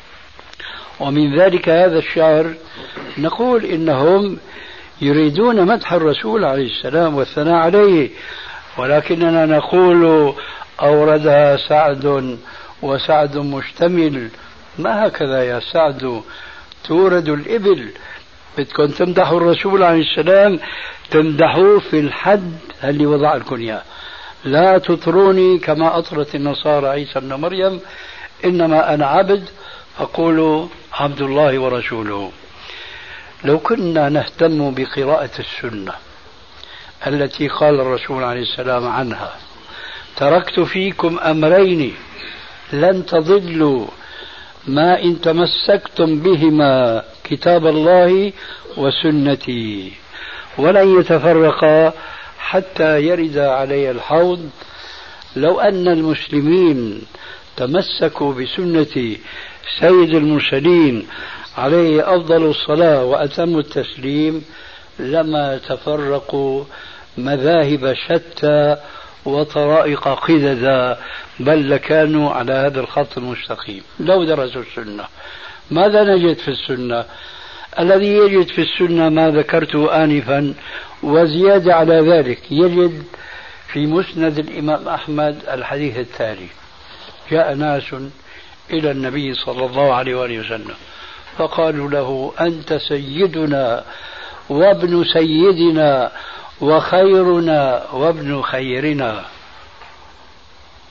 C: ومن ذلك هذا الشعر، نقول إنهم يريدون مدح الرسول عليه السلام والثناء عليه، ولكننا نقول: أوردها سعد وسعد مشتمل. ما هكذا يا سعد تورد الإبل؟ بدكم تمدحوا الرسول عليه السلام تمدحوه في الحد اللي وضع لكم إياه. لا تطروني كما أطرت النصارى عيسى ابن مريم، إنما أنا عبد فقولوا عبد الله ورسوله. لو كنا نهتم بقراءة السنة التي قال الرسول عليه السلام عنها: تركت فيكم أمرين لن تضلوا ما إن تمسكتم بهما، كتاب الله وسنتي، ولن يتفرقا حتى يرد علي الحوض. لو أن المسلمين تمسكوا بسنة سيد المرسلين عليه أفضل الصلاة وأتم التسليم لما تفرقوا مذاهب شتى وطرائق قددا، بل لكانوا على هذا الخط المستقيم لو درسوا السنة. ماذا نجد في السنة؟ الذي يجد في السنة ما ذكرته آنفا، وزيادة على ذلك يجد في مسند الإمام أحمد الحديث التالي: جاء ناس إلى النبي صلى الله عليه وآله وسلم فقالوا له: أنت سيدنا وابن سيدنا وخيرنا وابن خيرنا.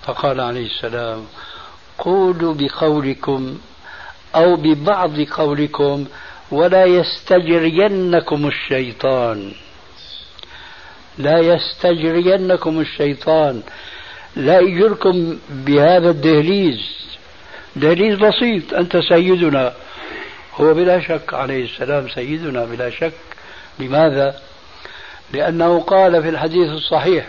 C: فقال عليه السلام: قولوا بقولكم أو ببعض قولكم ولا يستجرينكم الشيطان. لا يستجرينكم الشيطان، لا يجركم بهذا الدهليز، دهليز بسيط. أنت سيدنا، هو بلا شك عليه السلام سيدنا بلا شك. لماذا؟ لأنه قال في الحديث الصحيح: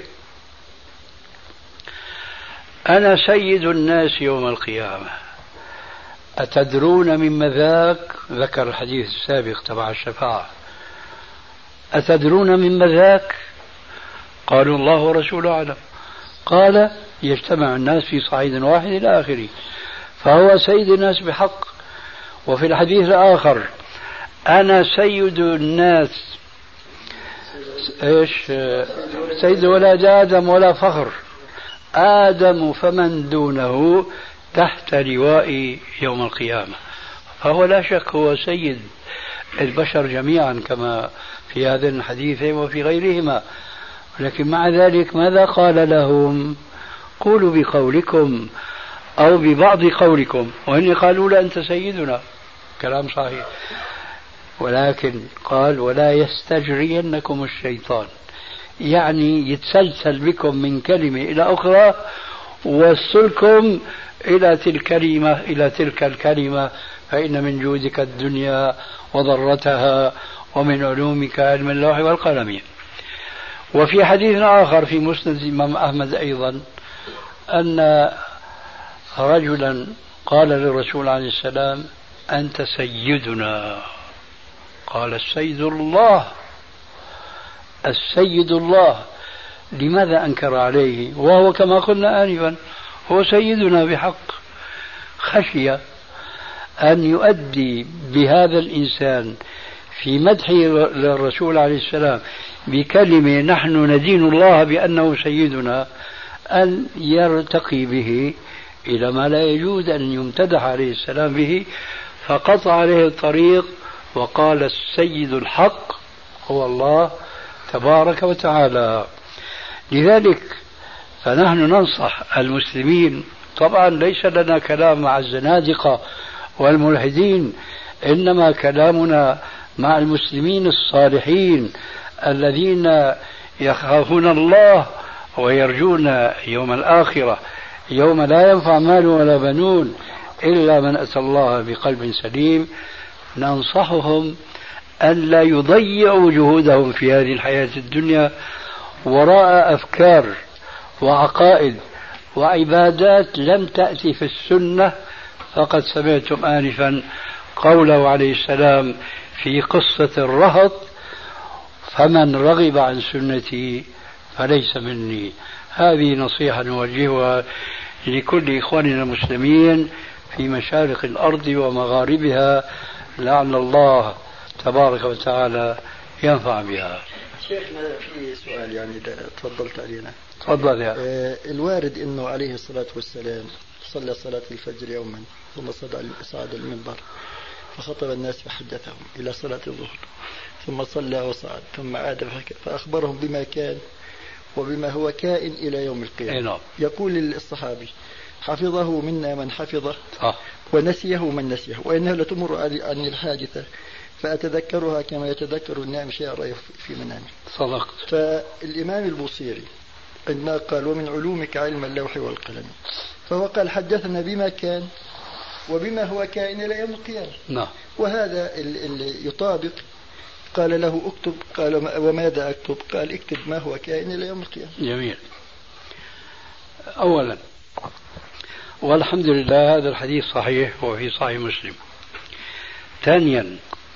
C: أنا سيد الناس يوم القيامة. أتدرون مما ذاك؟ ذكر الحديث السابق تبع الشفاعة. أتدرون مما ذاك؟ قالوا: الله ورسوله أعلم. قال: يجتمع الناس في صعيد واحد إلى آخره، فهو سيد الناس بحق. وفي الحديث الآخر: أنا سيد الناس، سيد ولد آدم ولا فخر، آدم فمن دونه تحت لوائي يوم القيامة. فهو لا شك هو سيد البشر جميعا كما في هذين الحديثين وفي غيرهما. لكن مع ذلك ماذا قال لهم؟ قولوا بقولكم أو ببعض قولكم. وإن قالوا: لا أنت سيدنا، كلام صحيح. ولكن قال: ولا يستجرينكم الشيطان، يعني يتسلسل بكم من كلمة إلى أخرى ووصلكم إلى تلك الكلمة، فإن من جودك الدنيا وضرتها ومن علومك علم اللوح والقلم. وفي حديث آخر في مسند الإمام أحمد أيضا أن رجلا قال للرسول عليه السلام: أنت سيدنا. قال: السيد الله، السيد الله. لماذا أنكر عليه وهو كما قلنا آنفا هو سيدنا بحق؟ خشي أن يؤدي بهذا الإنسان في مدحه للرسول عليه السلام بكلمة نحن ندين الله بأنه سيدنا، أن يرتقي به إلى ما لا يجوز أن يمتدح عليه السلام به، فقطع عليه الطريق وقال: السيد الحق هو الله تبارك وتعالى. لذلك فنحن ننصح المسلمين. طبعا ليس لنا كلام مع الزنادقة والملحدين، إنما كلامنا مع المسلمين الصالحين الذين يخافون الله ويرجون يوم الآخرة، يوم لا ينفع مال ولا بنون إلا من أتى الله بقلب سليم. ننصحهم أن لا يضيعوا جهودهم في هذه الحياة الدنيا وراء أفكار وعقائد وعبادات لم تأتي في السنة. فقد سمعتم آنفا قوله عليه السلام في قصة الرهط: فمن رغب عن سنتي فليس مني. هذه نصيحة نوجهها لكل إخواننا المسلمين في مشارق الأرض ومغاربها، لعل الله تبارك وتعالى ينفع بها.
E: شيخنا في سؤال يعني تفضلت علينا.
C: تفضل يا
E: الوارد أنه عليه الصلاة والسلام صلى صلاة الفجر يوما ثم صعد المنبر فخطب الناس فحدثهم إلى صلاة الظهر، ثم صلى وصعد ثم عاد فأخبرهم بما كان وبما هو كائن إلى يوم القيامة. يقول الصحابي: حفظه منا من حفظه ونسيه من نسيه، وإنها لتمر عن الحادثة فأتذكرها كما يتذكر النائم شيء رأيه في منامه.
C: صدقت.
E: فالإمام البوصيري عندما قال: ومن علومك علم اللوح والقلم، فهو قال: حدثنا بما كان وبما هو كائن إلى يوم القيامة.
C: نعم.
E: وهذا اللي يطابق. قال له: اكتب. قال: وماذا أكتب؟ قال: اكتب ما هو كائن إلى يوم القيامة.
C: جميل. أولا والحمد لله هذا الحديث صحيح وفي صحيح مسلم. ثانيا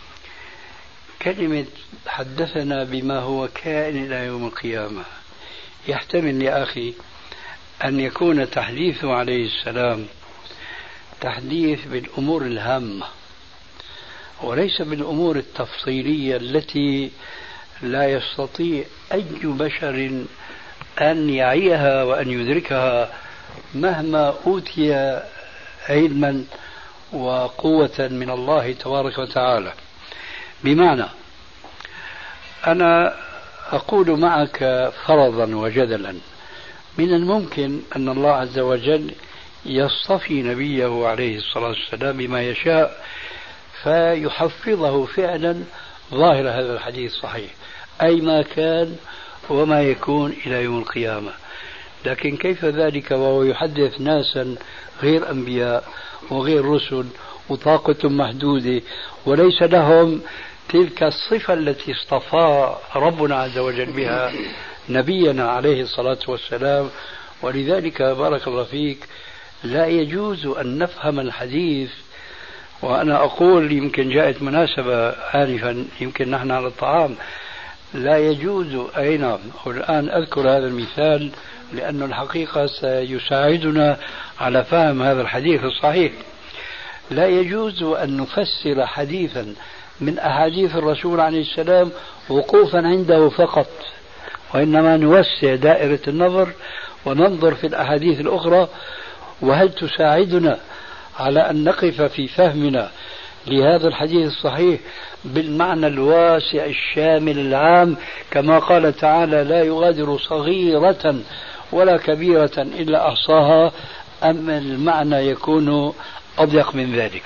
C: كلمة حدثنا بما هو كائن إلى يوم القيامة يحتمل يا أخي أن يكون تحديثه عليه السلام تحديث بالأمور الهامة وليس بالأمور التفصيلية التي لا يستطيع أي بشر أن يعيها وأن يدركها مهما أوتي علما وقوة من الله تبارك وتعالى. بمعنى أنا أقول معك فرضا وجدلا من الممكن أن الله عز وجل يصطفي نبيه عليه الصلاة والسلام بما يشاء فيحفظه فعلا ظاهر هذا الحديث الصحيح، أي ما كان وما يكون إلى يوم القيامة. لكن كيف ذلك وهو يحدث ناسا غير أنبياء وغير رسل وطاقة محدودة وليس لهم تلك الصفة التي اصطفى ربنا عز وجل بها نبينا عليه الصلاة والسلام. ولذلك بارك الله فيك لا يجوز أن نفهم الحديث، وأنا أقول يمكن جاءت مناسبة آنفا، يمكن نحن على الطعام، لا يجوز أي نعم، والآن أذكر هذا المثال لأن الحقيقة سيساعدنا على فهم هذا الحديث الصحيح. لا يجوز أن نفسر حديثا من أحاديث الرسول عليه السلام وقوفا عنده فقط، وإنما نوسع دائرة النظر وننظر في الأحاديث الأخرى، وهل تساعدنا على أن نقف في فهمنا لهذا الحديث الصحيح بالمعنى الواسع الشامل العام، كما قال تعالى لا يغادر صغيرة ولا كبيرة إلا أحصاها، أم المعنى يكون أضيق من ذلك.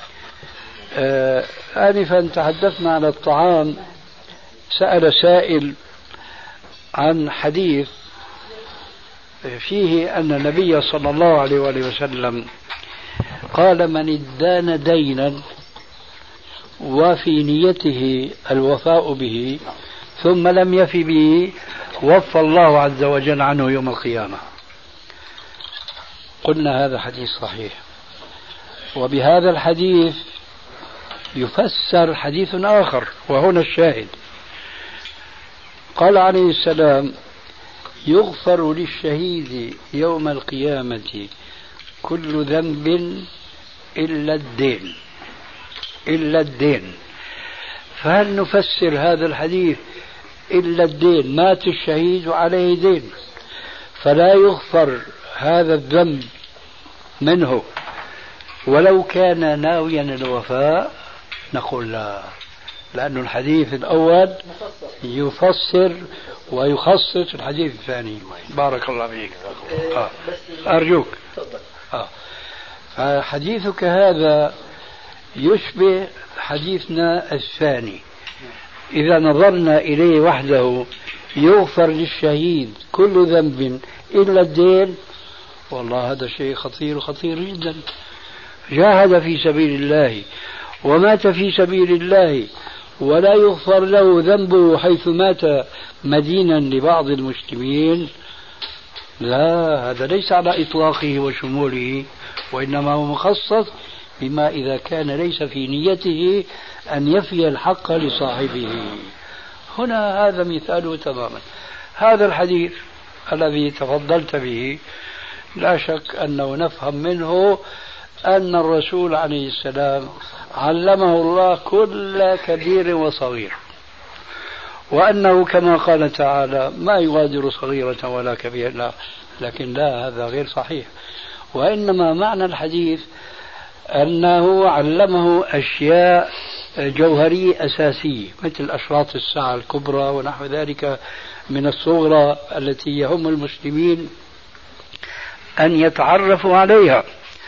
C: آنفا تحدثنا عن الطعام، سأل سائل عن حديث فيه أن النبي صلى الله عليه وآله وسلم قال من ادان دينا وفي نيته الوفاء به ثم لم يف به وفى الله عز وجل عنه يوم القيامة. قلنا هذا حديث صحيح، وبهذا الحديث يفسر حديث آخر، وهنا الشاهد. قال عليه السلام يغفر للشهيد يوم القيامة كل ذنب إلا الدين، إلا الدين. فهل نفسر هذا الحديث إلا الدين؟ مات الشهيد عليه دين فلا يغفر هذا الذنب منه ولو كان ناويا الوفاء؟ نقول لا، لأن الحديث الأول يفسر ويخصص الحديث الثاني. بارك الله فيك. أرجوك. فحديثك هذا يشبه حديثنا الثاني إذا نظرنا إليه وحده، يغفر للشهيد كل ذنب إلا الدين. والله هذا شيء خطير خطير جدا. جاهد في سبيل الله ومات في سبيل الله ولا يغفر له ذنبه حيث مات مدينا لبعض المسلمين، لا، هذا ليس على إطلاقه وشموله، وإنما هو مخصص بما إذا كان ليس في نيته أن يفي الحق لصاحبه. هنا هذا مثاله تماما. هذا الحديث الذي تفضلت به لا شك أنه نفهم منه أن الرسول عليه السلام علمه الله كل كبير وصغير، وأنه كما قال تعالى ما يغادر صغيرة ولا كبيرة. لكن لا، هذا غير صحيح، وإنما معنى الحديث أنه علمه أشياء جوهرية أساسية مثل أشراط الساعة الكبرى ونحو ذلك من الصغرى التي يهم المسلمين أن يتعرفوا عليها.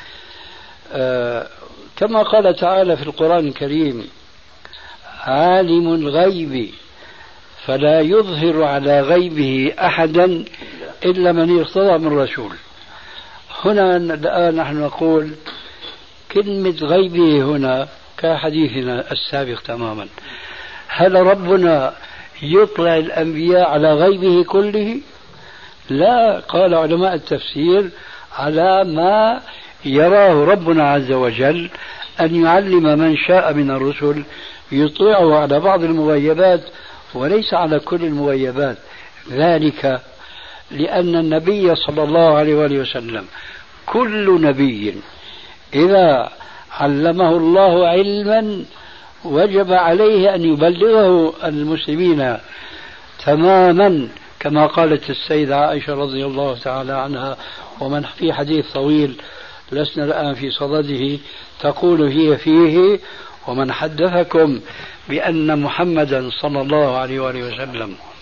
C: كما قال تعالى في القرآن الكريم عالم الغيب فلا يظهر على غيبه أحدا إلا من ارتضى من رسول. هنا الآن نحن نقول كلمة غيبه هنا كحديثنا السابق تماما. هل ربنا يطلع الأنبياء على غيبه كله؟ لا، قال علماء التفسير على ما يراه ربنا عز وجل أن يعلم من شاء من الرسل، يطلعه على بعض المغيبات وليس على كل المغيبات. ذلك لأن النبي صلى الله عليه وآله وسلم كل نبي إذا علمه الله علما وجب عليه أن يبلغه المسلمين تماما، كما قالت السيدة عائشة رضي الله تعالى عنها، ومن في حديث طويل لسنا الآن في صدده، تقول هي فيه: ومن حدثكم بأن محمدا صلى الله عليه وآله وسلم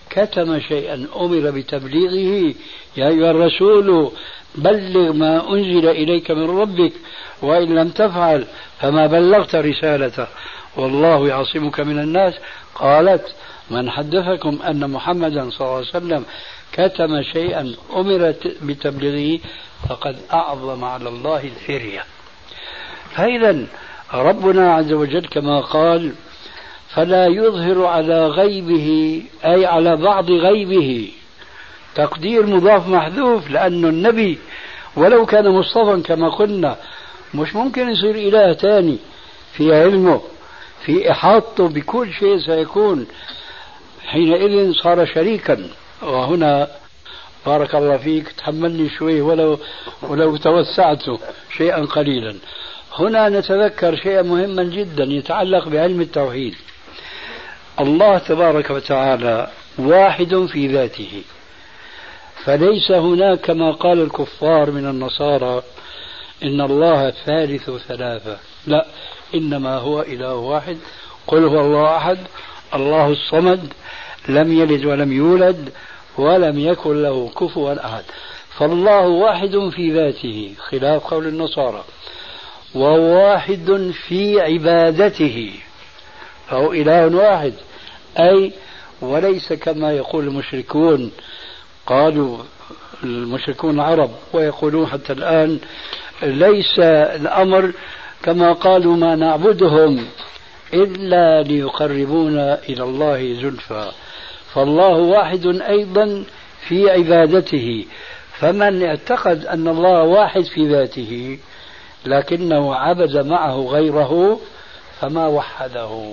C: كتم شيئا أمر بتبليغه. يا أيها الرسول بلغ ما أنزل إليك من ربك وإن لم تفعل فما بلغت رسالته والله يعصمك من الناس. قالت من حدثكم أن محمدا صلى الله عليه وسلم كتم شيئا أمر بتبليغه فقد أعظم على الله الفرية. فإذا ربنا عز وجل كما قال فلا يظهر على غيبه أي على بعض غيبه، تقدير مضاف محذوف، لأنه النبي ولو كان مصطفى كما قلنا مش ممكن يصير إله تاني في علمه في إحاطته بكل شيء سيكون، حينئذ صار شريكا. وهنا بارك الله فيك تحملني شوي ولو توسعت شيئا قليلا. هنا نتذكر شيئا مهما جدا يتعلق بعلم التوحيد. الله تبارك وتعالى واحد في ذاته، فليس هناك كما قال الكفار من النصارى إن الله ثالث ثلاثة، لا، إنما هو إله واحد. قل هو الله أحد الله الصمد لم يلد ولم يولد ولم يكن له كفوا أحد. فالله واحد في ذاته خلاف قول النصارى، وواحد في عبادته، فهو إله واحد، أي وليس كما يقول المشركون. قالوا المشركون العرب ويقولون حتى الآن ليس الأمر كما قالوا ما نعبدهم إلا ليقربونا إلى الله زلفى. فالله واحد أيضا في عبادته، فمن اعتقد أن الله واحد في ذاته لكنه عبد معه غيره فما وحده.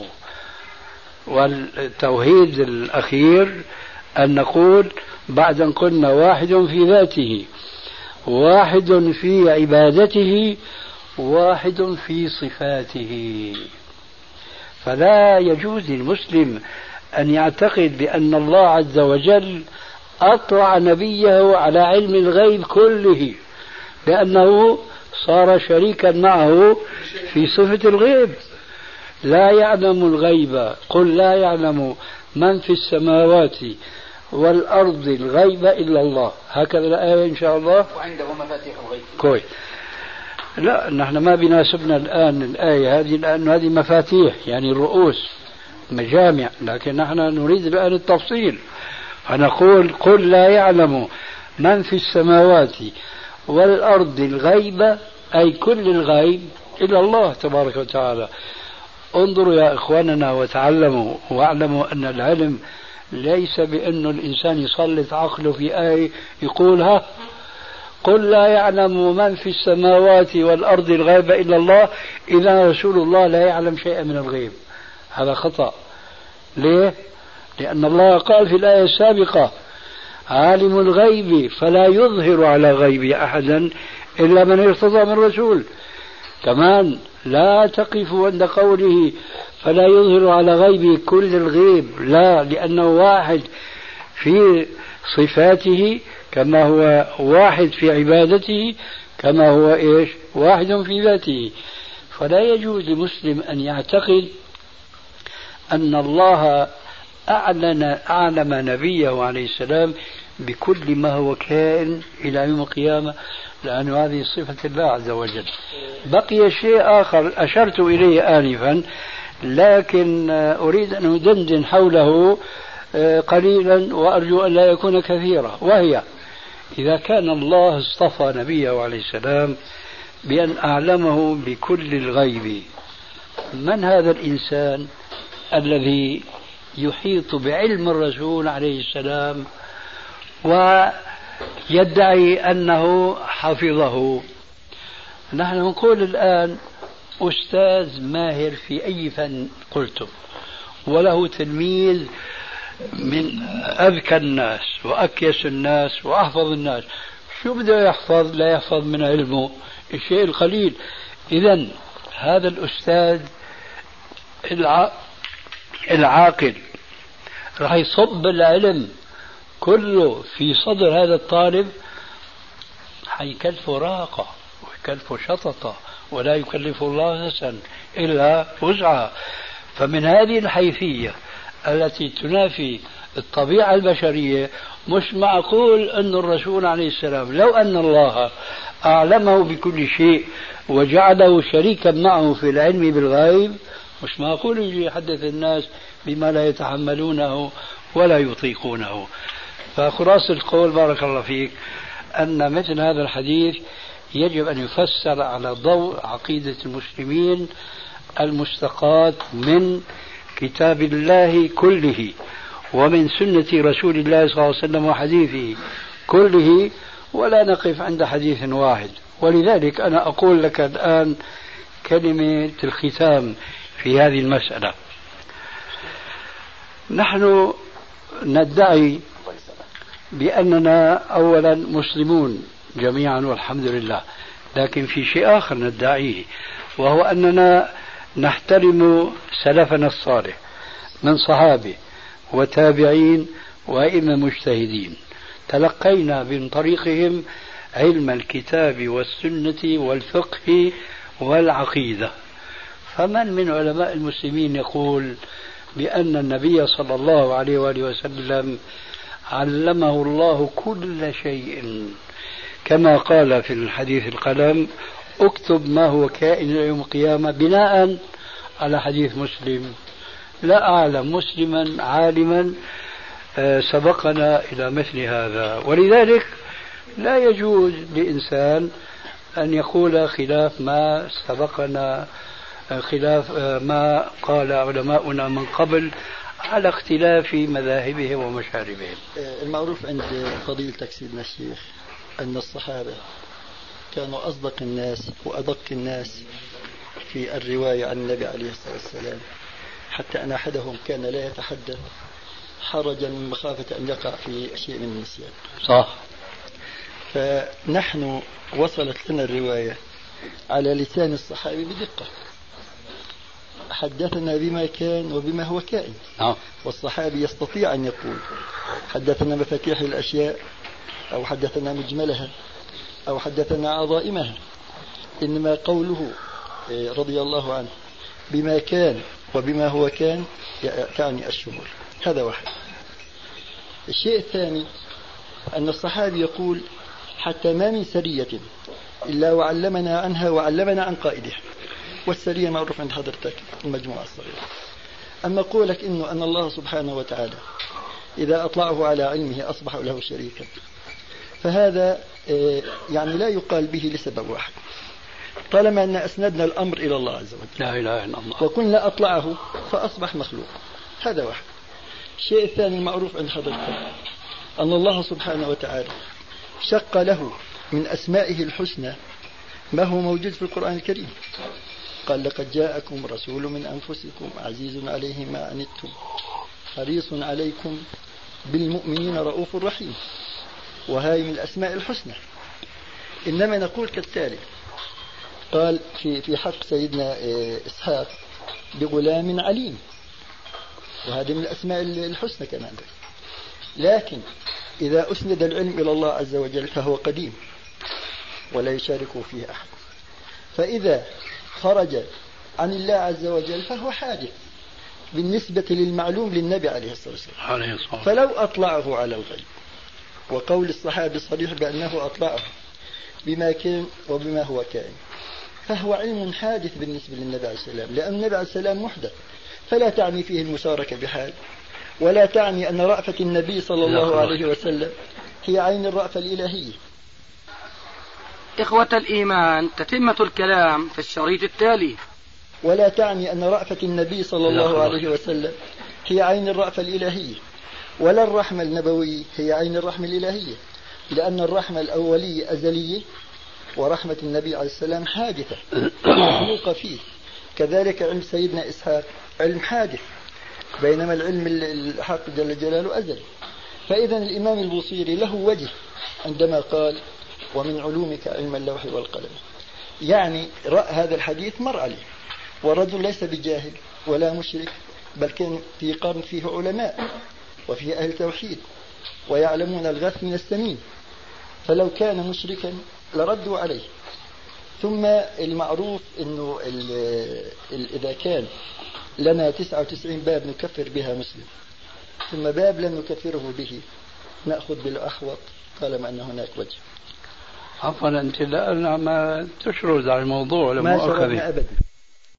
C: والتوحيد الأخير أن نقول بعد أن قلنا واحد في ذاته، واحد في عبادته، واحد في صفاته. فلا يجوز للمسلم أن يعتقد بأن الله عز وجل أطلع نبيه على علم الغيب كله، لأنه صار شريكا معه في صفة الغيب. لا يعلم الغيب، قل لا يعلم من في السماوات والأرض الغيب إلا الله، هكذا الآية إن شاء الله.
B: وعنده مفاتيح الغيب.
C: كويس. لا، نحن ما بيناسبنا الآن الآية هذه، لأن هذه مفاتيح يعني الرؤوس مجامع، لكن نحن نريد الآن التفصيل. فنقول قل لا يعلم من في السماوات والأرض الغيب، أي كل الغيب إلا الله تبارك وتعالى. انظروا يا إخواننا وتعلموا واعلموا أن العلم ليس بأن الإنسان يسلط عقله في آية يقولها قل لا يعلم من في السماوات والأرض الغيب إلا الله، إذا رسول الله لا يعلم شيئا من الغيب. هذا خطأ. ليه؟ لأن الله قال في الآية السابقة عالم الغيب فلا يظهر على غيبه أحدا إلا من ارتضى من رسول. كمان لا تقف عند قوله فلا يظهر على غيبه كل الغيب، لا، لأنه واحد في صفاته كما هو واحد في عبادته كما هو إيش واحد في ذاته. فلا يجوز لمسلم أن يعتقد أن الله أعلم نبيه عليه السلام بكل ما هو كائن إلى يوم القيامة، لأن هذه صفة الله عز وجل. بقي شيء آخر أشرت إليه آنفا، لكن أريد أن أدندن حوله قليلا وأرجو أن لا يكون كثيرا، وهي إذا كان الله اصطفى نبيه عليه السلام بأن أعلمه بكل الغيب، من هذا الإنسان الذي يحيط بعلم الرسول عليه السلام ويدعي أنه حفظه؟ نحن نقول الآن أستاذ ماهر في أي فن قلتم، وله تلميذ من أذكى الناس وأكيس الناس وأحفظ الناس، شو بده يحفظ؟ لا يحفظ من علمه الشيء القليل. إذن هذا الأستاذ العاقل راح يصب العلم كله في صدر هذا الطالب، حيكلفه راقة ويكلفه شططة، ولا يكلف الله نفسا إلا وسعها. فمن هذه الحيثية التي تنافي الطبيعة البشرية مش معقول أن الرسول عليه السلام لو أن الله أعلمه بكل شيء وجعله شريكا معه في العلم بالغيب مش معقول يجي يحدث الناس بما لا يتحملونه ولا يطيقونه. فخلاصة القول بارك الله فيك أن مثل هذا الحديث يجب أن يفسر على ضوء عقيدة المسلمين المستقاة من كتاب الله كله ومن سنة رسول الله صلى الله عليه وسلم وحديثه كله، ولا نقف عند حديث واحد. ولذلك أنا أقول لك الآن كلمة الختام في هذه المسألة. نحن ندعي بأننا أولا مسلمون جميعا والحمد لله، لكن في شيء آخر ندعيه، وهو أننا نحترم سلفنا الصالح من صحابة وتابعين وأئمة مجتهدين، تلقينا من طريقهم علم الكتاب والسنة والفقه والعقيدة. فمن من علماء المسلمين يقول بأن النبي صلى الله عليه وآله وسلم علمه الله كل شيء كما قال في الحديث القلم اكتب ما هو كائن يوم القيامة بناء على حديث مسلم؟ لا أعلم مسلما عالما سبقنا إلى مثل هذا. ولذلك لا يجوز لإنسان أن يقول خلاف ما سبقنا، خلاف ما قال علماؤنا من قبل على اختلاف مذاهبهم ومشاربهم.
E: المعروف عند فضيلتك سيدنا الشيخ أن الصحابة كانوا أصدق الناس وأدق الناس في الرواية عن النبي عليه الصلاة والسلام، حتى أن أحدهم كان لا يتحدث حرجا من مخافة أن يقع في شيء من النسيان.
C: صح.
E: فنحن وصلت لنا الرواية على لسان الصحابي بدقة، حدثنا بما كان وبما هو كائن. والصحابي يستطيع أن يقول حدثنا مفاتيح الأشياء أو حدثنا مجملها أو حدثنا عظائمها، إنما قوله رضي الله عنه بما كان وبما هو كان تعني الشمول. هذا واحد. الشيء الثاني أن الصحابي يقول حتى ما من سرية إلا وعلمنا عنها وعلمنا عن قائدها، والسرية معروف عند حضرتك المجموعة الصغيرة. أما قولك إنه أن الله سبحانه وتعالى إذا أطلعه على علمه أصبح له شريكا، فهذا يعني لا يقال به لسبب واحد، طالما أن أسندنا الأمر إلى الله عز وجل
C: لا إله إلا الله
E: وكنا أطلعه فأصبح مخلوق. هذا واحد. الشيء الثاني المعروف عند حضرتك أن الله سبحانه وتعالى شق له من أسمائه الحسنى ما هو موجود في القرآن الكريم. قال لقد جاءكم رسول من أنفسكم عزيز عليه ما عنتم حريص عليكم بالمؤمنين رؤوف رحيم، وهي من الأسماء الحسنى. إنما نقول كالتالي، قال في حق سيدنا إسحاق بغلام عليم، وهذه من الأسماء الحسنى كمان. لكن إذا أسند العلم إلى الله عز وجل فهو قديم ولا يشارك فيه أحد، فإذا خرج عن الله عز وجل فهو حادث بالنسبة للمعلوم للنبي عليه الصلاة والسلام. فلو أطلعه على الغيب، وقول الصحابي صريح بأنه أطلعه بما كان وبما هو كائن، فهو علم حادث بالنسبة للنبي عليه السلام، لأن النبي عليه السلام محدث، فلا تعني فيه المشاركة بحال، ولا تعني أن رأفة النبي صلى الله عليه وسلم هي عين الرأفة الإلهية.
B: إخوة الإيمان، تتمة الكلام في الشريط التالي.
E: ولا تعني أن رأفة النبي صلى الله عليه وسلم هي عين الرأفة الإلهية، ولا الرحمة النبوية هي عين الرحمة الإلهية، لأن الرحمة الأولية أزلية، ورحمة النبي عليه السلام حادثة مخلوقة فيه. كذلك علم سيدنا إسحاق علم حادث، بينما العلم الحق جل جلاله أزلي. فإذا الإمام البوصيري له وجه عندما قال ومن علومك علم اللوح والقلم، يعني رأى هذا الحديث مر عليه، والرجل ليس بجاهل ولا مشرك، بل كان في قرن فيه علماء وفيه أهل توحيد ويعلمون الغث من السمين، فلو كان مشركا لردوا عليه. ثم المعروف أنه إذا كان لنا 99 باب نكفر بها مسلم، ثم باب لم نكفره به نأخذ بالأحوط طالما أن هناك وجه.
C: عفوا أنت الآن ما تشرد على الموضوع
E: ما شردنا أبدا.